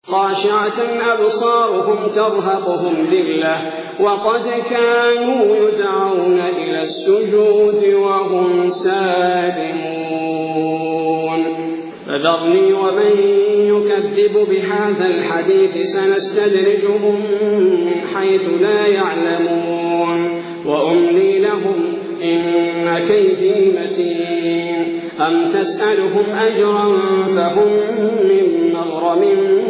خاشعة أبصارهم ترهقهم ذلة وقد كانوا يدعون إلى السجود وهم سالمون فذرني ومن يكذب بهذا الحديث سنستدرجهم من حيث لا يعلمون وأملي لهم إن كيدي متين أم تسألهم أجرا فهم من مغرم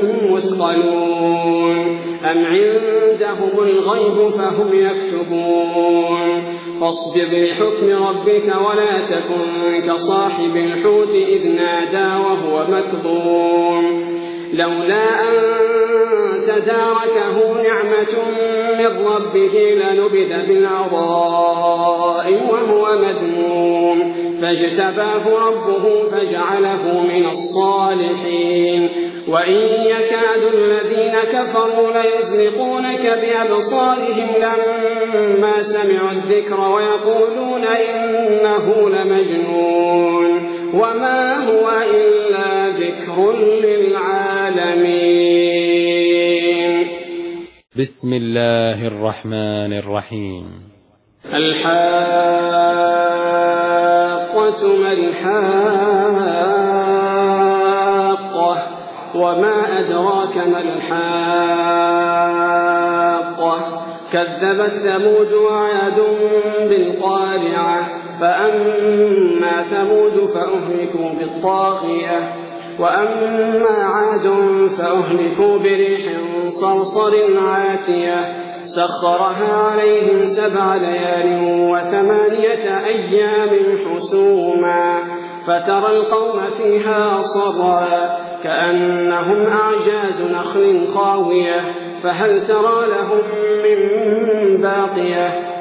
مثقلون أم عندهم الغيب فهم يكتبون فاصبر لحكم ربك ولا تكن كصاحب الحوت إذ نادى وهو مكظوم لولا أن تداركه نعمة من ربه لنبذ بالعراء وهو مذموم فاجتباه ربه فجعله من الصالحين وإن يكاد الذين كفروا ليزلقونك بأبصارهم لما سمعوا الذكر ويقولون إنه لمجنون وما هو إلا ذكر للعالمين. بسم الله الرحمن الرحيم. الحاقة ما الحاقة وما أدراك ما الحاقة كذبت ثمود وعاد بالقارعة فأما ثمود فأهلكوا بالطاغية وأما عاد فأهلكوا بريح صرصر عاتية سخرها عليهم 7 ليال و8 أيام حسوما فترى القوم فيها صرعا كأنهم أعجاز نخل خاوية فهل ترى لهم من باقية